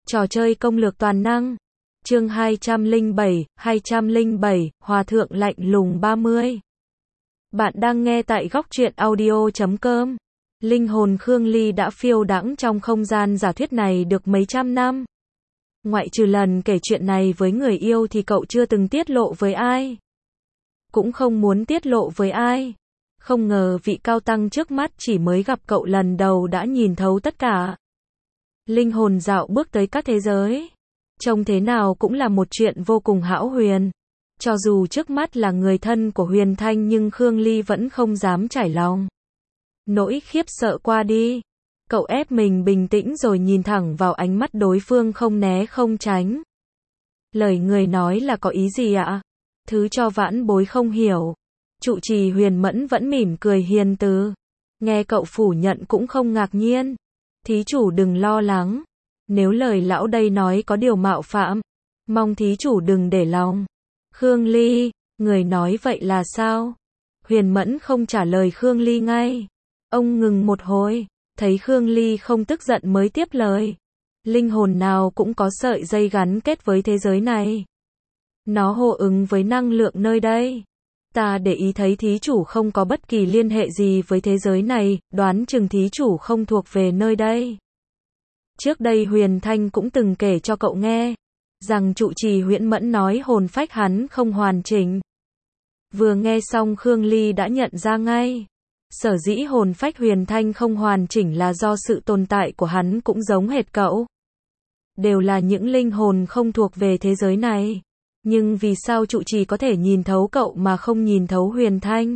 Trò chơi công lược toàn năng. Chương 207, Hòa thượng lạnh lùng 30. Bạn đang nghe tại góc truyện audio.com. Linh hồn Khương Ly đã phiêu đãng trong không gian giả thuyết này được mấy trăm năm. Ngoại trừ lần kể chuyện này với người yêu thì cậu chưa từng tiết lộ với ai. Cũng không muốn tiết lộ với ai. Không ngờ vị cao tăng trước mắt chỉ mới gặp cậu lần đầu đã nhìn thấu tất cả. Linh hồn dạo bước tới các thế giới. Trông thế nào cũng là một chuyện vô cùng hão huyền. Cho dù trước mắt là người thân của Huyền Thanh nhưng Khương Ly vẫn không dám trải lòng. Nỗi khiếp sợ qua đi. Cậu ép mình bình tĩnh rồi nhìn thẳng vào ánh mắt đối phương không né không tránh. Lời người nói là có ý gì ạ? Thứ cho vãn bối không hiểu. Trụ trì Huyền Mẫn vẫn mỉm cười hiền từ. Nghe cậu phủ nhận cũng không ngạc nhiên. Thí chủ đừng lo lắng. Nếu lời lão đây nói có điều mạo phạm, mong thí chủ đừng để lòng. Khương Ly, người nói vậy là sao? Huyền Mẫn không trả lời Khương Ly ngay. Ông ngừng một hồi, thấy Khương Ly không tức giận mới tiếp lời. Linh hồn nào cũng có sợi dây gắn kết với thế giới này. Nó hô ứng với năng lượng nơi đây. Ta để ý thấy thí chủ không có bất kỳ liên hệ gì với thế giới này, đoán chừng thí chủ không thuộc về nơi đây. Trước đây Huyền Thanh cũng từng kể cho cậu nghe, rằng trụ trì Huyễn Mẫn nói hồn phách hắn không hoàn chỉnh. Vừa nghe xong Khương Ly đã nhận ra ngay. Sở dĩ hồn phách Huyền Thanh không hoàn chỉnh là do sự tồn tại của hắn cũng giống hệt cậu. Đều là những linh hồn không thuộc về thế giới này. Nhưng vì sao trụ trì có thể nhìn thấu cậu mà không nhìn thấu Huyền Thanh?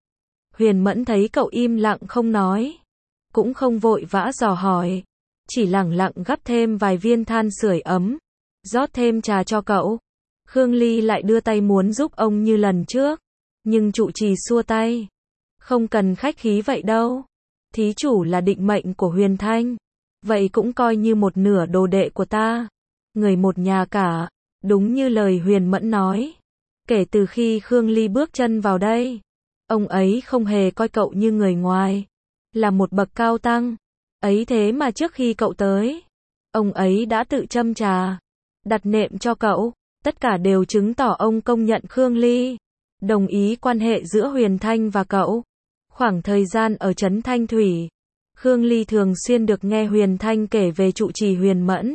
Huyền Mẫn thấy cậu im lặng không nói, cũng không vội vã dò hỏi, chỉ lẳng lặng gắp thêm vài viên than sưởi ấm, rót thêm trà cho cậu. Khương Ly lại đưa tay muốn giúp ông như lần trước, nhưng trụ trì xua tay. Không cần khách khí vậy đâu. Thí chủ là định mệnh của Huyền Thanh, vậy cũng coi như một nửa đồ đệ của ta. Người một nhà cả. Đúng như lời Huyền Mẫn nói. Kể từ khi Khương Ly bước chân vào đây, ông ấy không hề coi cậu như người ngoài, là một bậc cao tăng. Ấy thế mà trước khi cậu tới, ông ấy đã tự châm trà, đặt nệm cho cậu. Tất cả đều chứng tỏ ông công nhận Khương Ly, đồng ý quan hệ giữa Huyền Thanh và cậu. Khoảng thời gian ở trấn Thanh Thủy, Khương Ly thường xuyên được nghe Huyền Thanh kể về trụ trì Huyền Mẫn.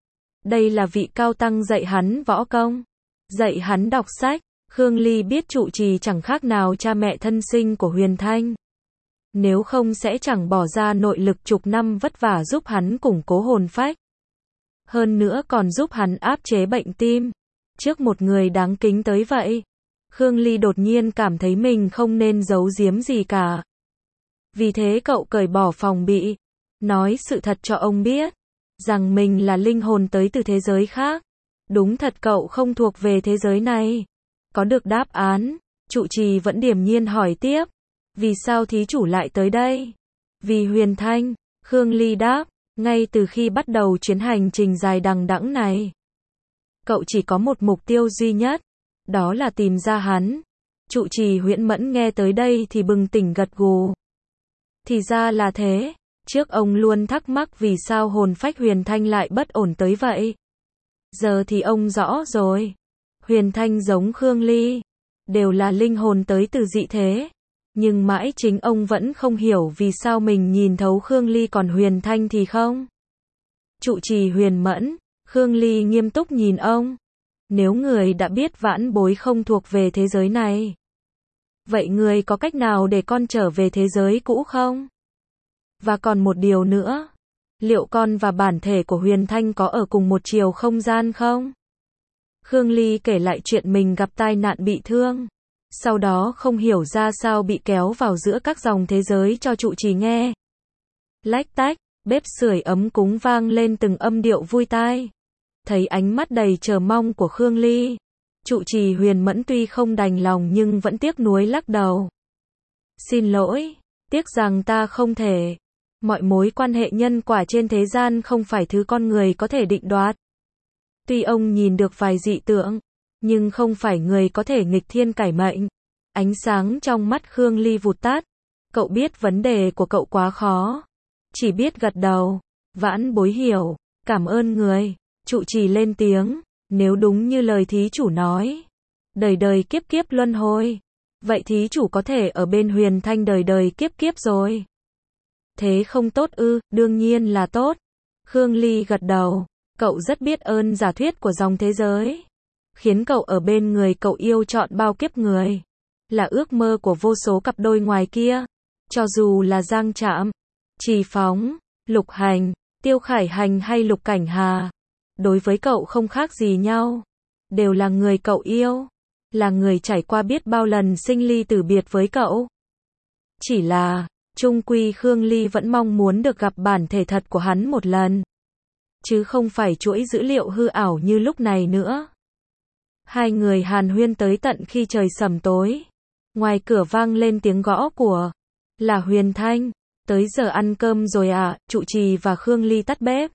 Đây là vị cao tăng dạy hắn võ công, dạy hắn đọc sách. Khương Ly biết trụ trì chẳng khác nào cha mẹ thân sinh của Huyền Thanh. Nếu không sẽ chẳng bỏ ra nội lực chục năm vất vả giúp hắn củng cố hồn phách. Hơn nữa còn giúp hắn áp chế bệnh tim. Trước một người đáng kính tới vậy, Khương Ly đột nhiên cảm thấy mình không nên giấu giếm gì cả. Vì thế cậu cởi bỏ phòng bị, nói sự thật cho ông biết, rằng mình là linh hồn tới từ thế giới khác. Đúng thật cậu không thuộc về thế giới này. Có được đáp án, trụ trì vẫn điềm nhiên hỏi tiếp. Vì sao thí chủ lại tới đây? Vì Huyền Thanh, Khương Ly đáp. Ngay từ khi bắt đầu chuyến hành trình dài đằng đẵng này, cậu chỉ có một mục tiêu duy nhất, đó là tìm ra hắn. Trụ trì Huyễn Mẫn nghe tới đây thì bừng tỉnh gật gù. Thì ra là thế. Trước ông luôn thắc mắc vì sao hồn phách Huyền Thanh lại bất ổn tới vậy. Giờ thì ông rõ rồi. Huyền Thanh giống Khương Ly, đều là linh hồn tới từ dị thế. Nhưng mãi chính ông vẫn không hiểu vì sao mình nhìn thấu Khương Ly còn Huyền Thanh thì không. Trụ trì Huyền Mẫn, Khương Ly nghiêm túc nhìn ông. Nếu người đã biết vãn bối không thuộc về thế giới này, vậy người có cách nào để con trở về thế giới cũ không? Và còn một điều nữa, liệu con và bản thể của Huyền Thanh có ở cùng một chiều không gian không? Khương Ly kể lại chuyện mình gặp tai nạn bị thương, sau đó không hiểu ra sao bị kéo vào giữa các dòng thế giới cho trụ trì nghe. Lách tách, bếp sưởi ấm cúng vang lên từng âm điệu vui tai. Thấy ánh mắt đầy chờ mong của Khương Ly, trụ trì Huyền Mẫn tuy không đành lòng nhưng vẫn tiếc nuối lắc đầu. Xin lỗi, tiếc rằng ta không thể. Mọi mối quan hệ nhân quả trên thế gian không phải thứ con người có thể định đoạt. Tuy ông nhìn được vài dị tượng, nhưng không phải người có thể nghịch thiên cải mệnh. Ánh sáng trong mắt Khương Ly vụt tắt. Cậu biết vấn đề của cậu quá khó. Chỉ biết gật đầu. Vãn bối hiểu, cảm ơn người. Trụ trì lên tiếng, nếu đúng như lời thí chủ nói, đời đời kiếp kiếp luân hồi, vậy thí chủ có thể ở bên Huyền Thanh đời đời kiếp kiếp rồi. Thế không tốt ư? Đương nhiên là tốt. Khương Ly gật đầu, cậu rất biết ơn giả thuyết của dòng thế giới, khiến cậu ở bên người cậu yêu trọn bao kiếp người, là ước mơ của vô số cặp đôi ngoài kia. Cho dù là Giang Trạm, Trì Phóng, Lục Hành, Tiêu Khải Hành hay Lục Cảnh Hà, đối với cậu không khác gì nhau, đều là người cậu yêu, là người trải qua biết bao lần sinh ly tử biệt với cậu. Chỉ là, chung quy Khương Ly vẫn mong muốn được gặp bản thể thật của hắn một lần, chứ không phải chuỗi dữ liệu hư ảo như lúc này nữa. Hai người hàn huyên tới tận khi trời sẩm tối. Ngoài cửa vang lên tiếng gõ của, là Huyền Thanh. Tới giờ ăn cơm rồi à? Trụ trì và Khương Ly tắt bếp,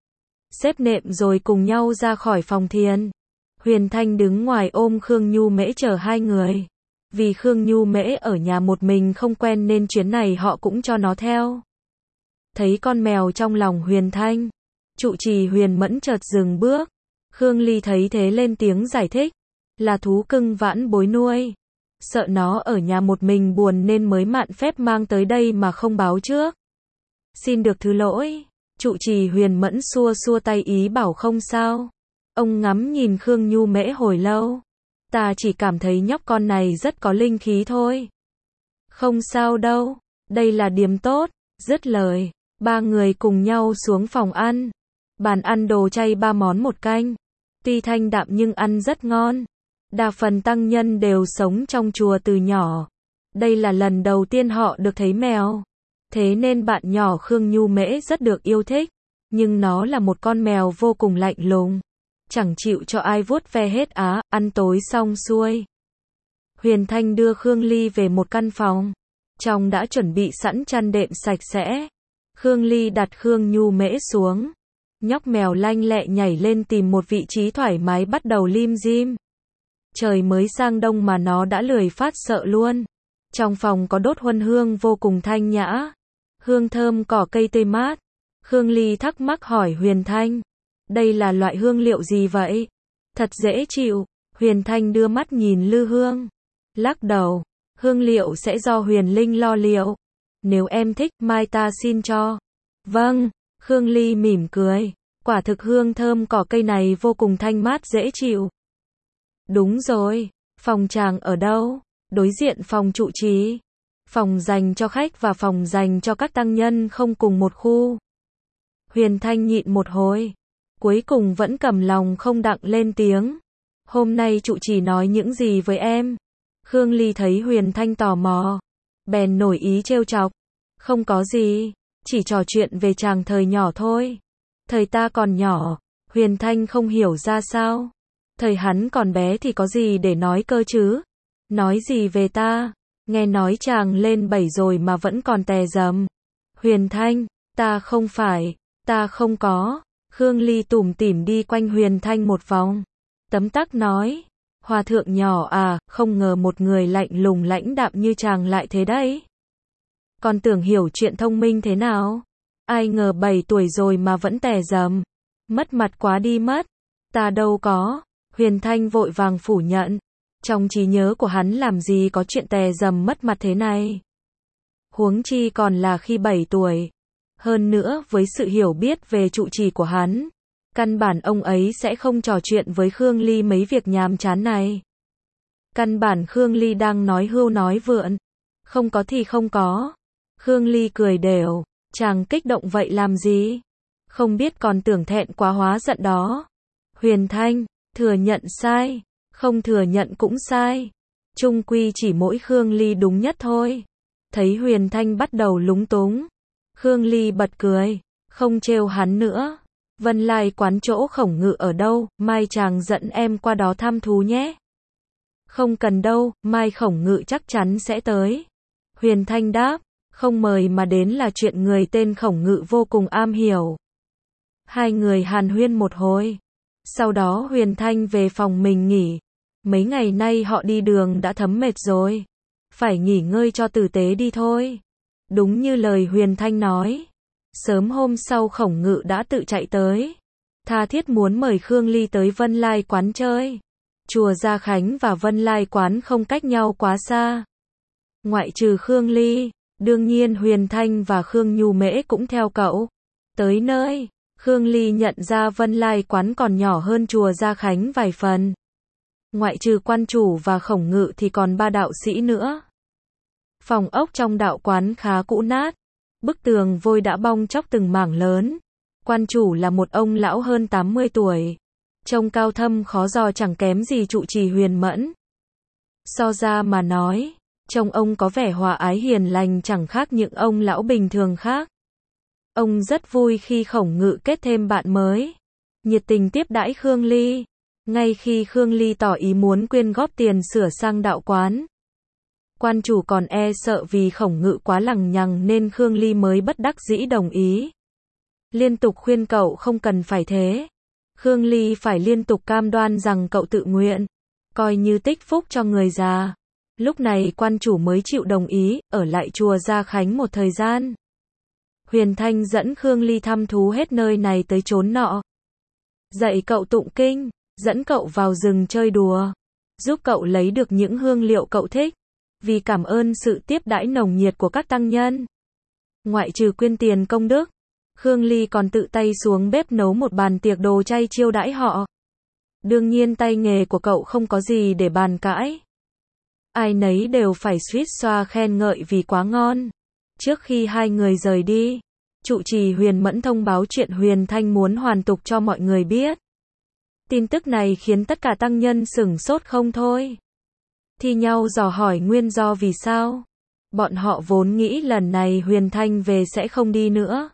xếp nệm rồi cùng nhau ra khỏi phòng thiền. Huyền Thanh đứng ngoài ôm Khương Nhu Mễ chờ hai người. Vì Khương Nhu Mễ ở nhà một mình không quen nên chuyến này họ cũng cho nó theo. Thấy con mèo trong lòng Huyền Thanh, trụ trì Huyền Mẫn chợt dừng bước. Khương Ly thấy thế lên tiếng giải thích, là thú cưng vãn bối nuôi, sợ nó ở nhà một mình buồn nên mới mạn phép mang tới đây mà không báo trước. Xin được thứ lỗi. Trụ trì Huyền Mẫn xua xua tay ý bảo không sao. Ông ngắm nhìn Khương Nhu Mễ hồi lâu. Ta chỉ cảm thấy nhóc con này rất có linh khí thôi. Không sao đâu, đây là điểm tốt. Dứt lời, ba người cùng nhau xuống phòng ăn. Bàn ăn đồ chay 3 món 1 canh. Tuy thanh đạm nhưng ăn rất ngon. Đa phần tăng nhân đều sống trong chùa từ nhỏ. Đây là lần đầu tiên họ được thấy mèo. Thế nên bạn nhỏ Khương Nhu Mễ rất được yêu thích. Nhưng nó là một con mèo vô cùng lạnh lùng, chẳng chịu cho ai vuốt ve hết á. Ăn tối xong xuôi, Huyền Thanh đưa Khương Ly về một căn phòng. Trong đã chuẩn bị sẵn chăn đệm sạch sẽ. Khương Ly đặt Khương Nhu Mễ xuống. Nhóc mèo lanh lẹ nhảy lên tìm một vị trí thoải mái bắt đầu lim dim. Trời mới sang đông mà nó đã lười phát sợ luôn. Trong phòng có đốt huân hương vô cùng thanh nhã, hương thơm cỏ cây tươi mát. Khương Ly thắc mắc hỏi Huyền Thanh, đây là loại hương liệu gì vậy? Thật dễ chịu. Huyền Thanh đưa mắt nhìn lư hương, lắc đầu, hương liệu sẽ do Huyền Linh lo liệu. Nếu em thích, mai ta xin cho. Vâng. Khương Ly mỉm cười, quả thực hương thơm cỏ cây này vô cùng thanh mát dễ chịu. Đúng rồi, phòng chàng ở đâu? Đối diện phòng trụ trì. Phòng dành cho khách và phòng dành cho các tăng nhân không cùng một khu. Huyền Thanh nhịn một hồi, cuối cùng vẫn cầm lòng không đặng lên tiếng. Hôm nay trụ trì nói những gì với em? Khương Ly thấy Huyền Thanh tò mò, bèn nổi ý trêu chọc. Không có gì, chỉ trò chuyện về chàng thời nhỏ thôi. Thời ta còn nhỏ. Huyền Thanh không hiểu ra sao. Thời hắn còn bé thì có gì để nói cơ chứ? Nói gì về ta? Nghe nói chàng lên 7 rồi mà vẫn còn tè rầm. Huyền Thanh, ta không phải, ta không có. Khương Ly tủm tỉm đi quanh Huyền Thanh một vòng. Tấm tắc nói, hòa thượng nhỏ à, không ngờ một người lạnh lùng lãnh đạm như chàng lại thế đấy. Còn tưởng hiểu chuyện thông minh thế nào. Ai ngờ 7 tuổi rồi mà vẫn tè rầm. Mất mặt quá đi mất. Ta đâu có. Huyền Thanh vội vàng phủ nhận. Trong trí nhớ của hắn làm gì có chuyện tè rầm mất mặt thế này. Huống chi còn là khi 7 tuổi. Hơn nữa với sự hiểu biết về trụ trì của hắn, căn bản ông ấy sẽ không trò chuyện với Khương Ly mấy việc nhàm chán này. Căn bản Khương Ly đang nói hưu nói vượn. Không có thì không có. Khương Ly cười đều, chàng kích động vậy làm gì? Không biết còn tưởng thẹn quá hóa giận đó. Huyền Thanh, thừa nhận sai, không thừa nhận cũng sai. Chung quy chỉ mỗi Khương Ly đúng nhất thôi. Thấy Huyền Thanh bắt đầu lúng túng, Khương Ly bật cười, không trêu hắn nữa. Vân Lai quán chỗ Khổng Ngự ở đâu, mai chàng dẫn em qua đó thăm thú nhé. Không cần đâu, mai Khổng Ngự chắc chắn sẽ tới. Huyền Thanh đáp, không mời mà đến là chuyện người tên Khổng Ngự vô cùng am hiểu. Hai người hàn huyên một hồi. Sau đó Huyền Thanh về phòng mình nghỉ. Mấy ngày nay họ đi đường đã thấm mệt rồi. Phải nghỉ ngơi cho tử tế đi thôi. Đúng như lời Huyền Thanh nói. Sớm hôm sau Khổng Ngự đã tự chạy tới. tha thiết muốn mời Khương Ly tới Vân Lai quán chơi. Chùa Gia Khánh và Vân Lai quán không cách nhau quá xa. Ngoại trừ Khương Ly, đương nhiên Huyền Thanh và Khương Nhu Mễ cũng theo cậu. Tới nơi, Khương Ly nhận ra Vân Lai quán còn nhỏ hơn chùa Gia Khánh vài phần. Ngoại trừ quan chủ và khổng ngự thì còn 3 đạo sĩ nữa. Phòng ốc trong đạo quán khá cũ nát. Bức tường vôi đã bong tróc từng mảng lớn. Quan chủ là một ông lão hơn 80 tuổi. Trông cao thâm khó dò chẳng kém gì trụ trì Huyền Mẫn. So ra mà nói, trông ông có vẻ hòa ái hiền lành chẳng khác những ông lão bình thường khác. Ông rất vui khi khổng ngự kết thêm bạn mới. Nhiệt tình tiếp đãi Khương Ly. Ngay khi Khương Ly tỏ ý muốn quyên góp tiền sửa sang đạo quán, quan chủ còn e sợ vì khổng ngự quá lằng nhằng nên Khương Ly mới bất đắc dĩ đồng ý. Liên tục khuyên cậu không cần phải thế. Khương Ly phải liên tục cam đoan rằng cậu tự nguyện, coi như tích phúc cho người già. Lúc này quan chủ mới chịu đồng ý, ở lại chùa Gia Khánh một thời gian. Huyền Thanh dẫn Khương Ly thăm thú hết nơi này tới chốn nọ. Dạy cậu tụng kinh, dẫn cậu vào rừng chơi đùa, giúp cậu lấy được những hương liệu cậu thích. Vì cảm ơn sự tiếp đãi nồng nhiệt của các tăng nhân, ngoại trừ quyên tiền công đức, Khương Ly còn tự tay xuống bếp nấu một bàn tiệc đồ chay chiêu đãi họ. Đương nhiên tay nghề của cậu không có gì để bàn cãi. Ai nấy đều phải suýt xoa khen ngợi vì quá ngon. Trước khi hai người rời đi, trụ trì Huyền Mẫn thông báo chuyện Huyền Thanh muốn hoàn tục cho mọi người biết. Tin tức này khiến tất cả tăng nhân sửng sốt không thôi. Thi nhau dò hỏi nguyên do vì sao. Bọn họ vốn nghĩ lần này Huyền Thanh về sẽ không đi nữa.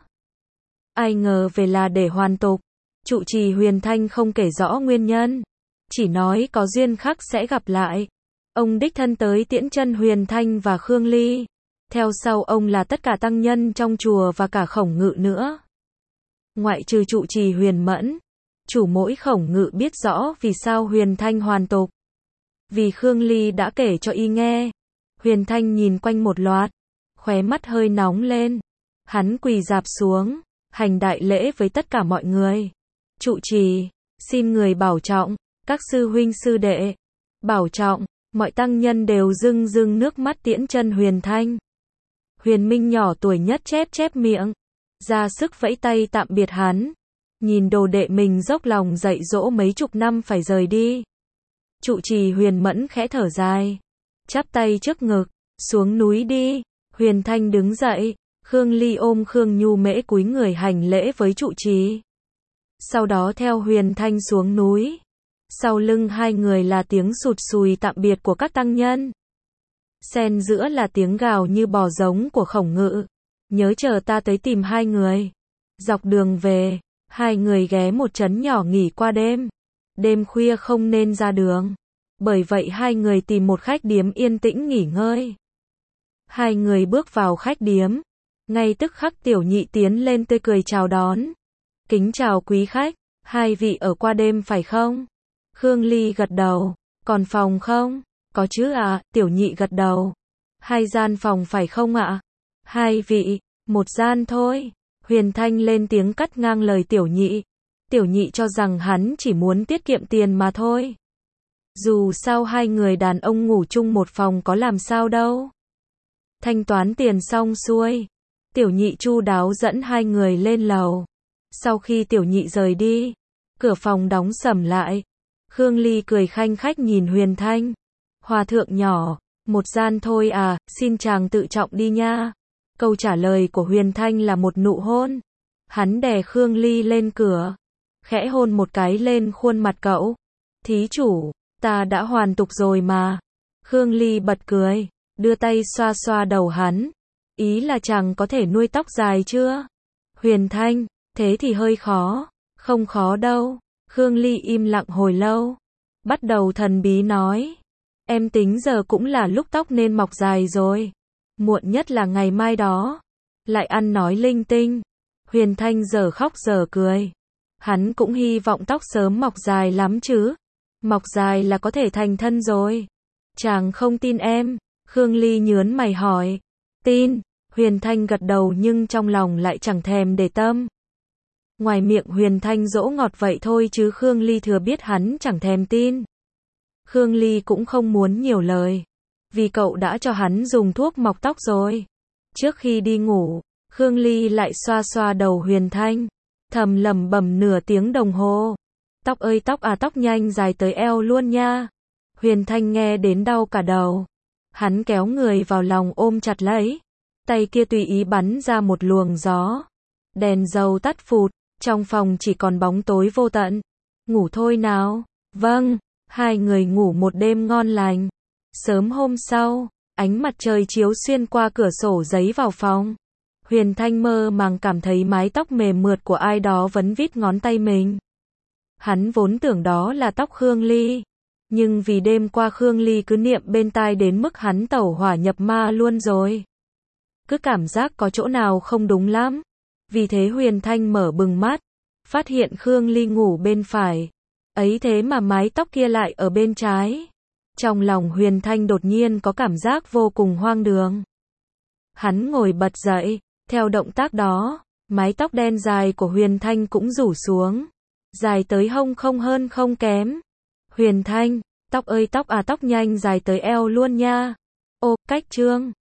Ai ngờ về là để hoàn tục. Trụ trì Huyền Thanh không kể rõ nguyên nhân, chỉ nói có duyên khắc sẽ gặp lại. Ông đích thân tới tiễn chân Huyền Thanh và Khương Ly. Theo sau ông là tất cả tăng nhân trong chùa và cả khổng ngự nữa. Ngoại trừ trụ trì Huyền Mẫn, chủ mỗi khổng ngự biết rõ vì sao Huyền Thanh hoàn tục. Vì Khương Ly đã kể cho y nghe. Huyền Thanh nhìn quanh một loạt, khóe mắt hơi nóng lên. Hắn quỳ rạp xuống, hành đại lễ với tất cả mọi người. Trụ trì, xin người bảo trọng, các sư huynh sư đệ, bảo trọng. Mọi tăng nhân đều rưng rưng nước mắt tiễn chân Huyền Thanh. Huyền Minh nhỏ tuổi nhất chép miệng, ra sức vẫy tay tạm biệt hắn. Nhìn đồ đệ mình dốc lòng dạy dỗ mấy chục năm phải rời đi. Trụ trì Huyền Mẫn khẽ thở dài, chắp tay trước ngực, xuống núi đi. Huyền Thanh đứng dậy, Khương Ly ôm Khương Nhu Mễ cúi người hành lễ với trụ trì. Sau đó theo Huyền Thanh xuống núi. Sau lưng hai người là tiếng sụt sùi tạm biệt của các tăng nhân. Xen giữa là tiếng gào như bò giống của khổng ngự. Nhớ chờ ta tới tìm hai người. Dọc đường về, hai người ghé một trấn nhỏ nghỉ qua đêm. Đêm khuya không nên ra đường. Bởi vậy hai người tìm một khách điếm yên tĩnh nghỉ ngơi. Hai người bước vào khách điếm. Ngay tức khắc Tiểu Nhị tiến lên tươi cười chào đón. Kính chào quý khách, hai vị ở qua đêm phải không? Khương Ly gật đầu. Còn phòng không? Có chứ ạ, Tiểu Nhị gật đầu. Hai gian phòng phải không ạ? Hai vị, một gian thôi. Huyền Thanh lên tiếng cắt ngang lời Tiểu Nhị. Tiểu Nhị cho rằng hắn chỉ muốn tiết kiệm tiền mà thôi. Dù sao hai người đàn ông ngủ chung một phòng có làm sao đâu. Thanh toán tiền xong xuôi, Tiểu Nhị chu đáo dẫn hai người lên lầu. Sau khi Tiểu Nhị rời đi, cửa phòng đóng sầm lại. Khương Ly cười khanh khách nhìn Huyền Thanh. Hòa thượng nhỏ, một gian thôi à, xin chàng tự trọng đi nha. Câu trả lời của Huyền Thanh là một nụ hôn. Hắn đè Khương Ly lên cửa, khẽ hôn một cái lên khuôn mặt cậu. Thí chủ, ta đã hoàn tục rồi mà. Khương Ly bật cười, đưa tay xoa xoa đầu hắn. Ý là chàng có thể nuôi tóc dài chưa? Huyền Thanh, thế thì hơi khó. Không khó đâu. Khương Ly im lặng hồi lâu. Bắt đầu thần bí nói. Em tính giờ cũng là lúc tóc nên mọc dài rồi. Muộn nhất là ngày mai đó. Lại ăn nói linh tinh. Huyền Thanh giờ khóc giờ cười. Hắn cũng hy vọng tóc sớm mọc dài lắm chứ. Mọc dài là có thể thành thân rồi. Chàng không tin em. Khương Ly nhớn mày hỏi. Tin. Huyền Thanh gật đầu nhưng trong lòng lại chẳng thèm để tâm. Ngoài miệng Huyền Thanh dỗ ngọt vậy thôi chứ Khương Ly thừa biết hắn chẳng thèm tin. Khương Ly cũng không muốn nhiều lời, vì cậu đã cho hắn dùng thuốc mọc tóc rồi. Trước khi đi ngủ, Khương Ly lại xoa xoa đầu Huyền Thanh, thầm lẩm bẩm nửa tiếng đồng hồ. Tóc ơi tóc à, tóc nhanh dài tới eo luôn nha. Huyền Thanh nghe đến đau cả đầu. Hắn kéo người vào lòng ôm chặt lấy. Tay kia tùy ý bắn ra một luồng gió. Đèn dầu tắt phụt, trong phòng chỉ còn bóng tối vô tận. Ngủ thôi nào. Vâng, hai người ngủ một đêm ngon lành. Sớm hôm sau, ánh mặt trời chiếu xuyên qua cửa sổ giấy vào phòng. Huyền Thanh mơ màng cảm thấy mái tóc mềm mượt của ai đó vấn vít ngón tay mình. Hắn vốn tưởng đó là tóc Khương Ly, nhưng vì đêm qua Khương Ly cứ niệm bên tai đến mức hắn tẩu hỏa nhập ma luôn rồi. Cứ cảm giác có chỗ nào không đúng lắm. Vì thế Huyền Thanh mở bừng mắt, phát hiện Khương Ly ngủ bên phải. Ấy thế mà mái tóc kia lại ở bên trái. Trong lòng Huyền Thanh đột nhiên có cảm giác vô cùng hoang đường. Hắn ngồi bật dậy, theo động tác đó, mái tóc đen dài của Huyền Thanh cũng rủ xuống. Dài tới hông không hơn không kém. Huyền Thanh, tóc ơi tóc à, tóc nhanh dài tới eo luôn nha. Ô, cách trương.